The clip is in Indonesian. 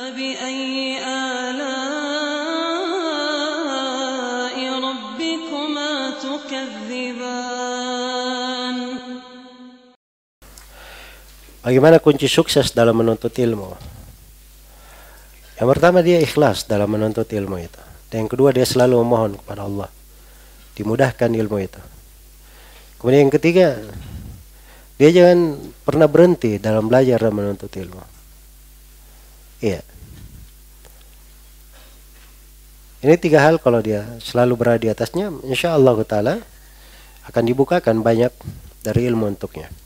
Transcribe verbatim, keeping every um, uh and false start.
فبأي آلاء ربكما تكذبان. Bagaimana kunci sukses dalam menuntut ilmu? Yang pertama, dia ikhlas dalam menuntut ilmu itu. Dan yang kedua, dia selalu memohon kepada Allah dimudahkan ilmu itu. Kemudian yang ketiga, dia jangan pernah berhenti dalam belajar dan menuntut ilmu. Iya. Ini tiga hal kalau dia selalu berada di atasnya, insya Allah Ta'ala akan dibukakan banyak dari ilmu untuknya.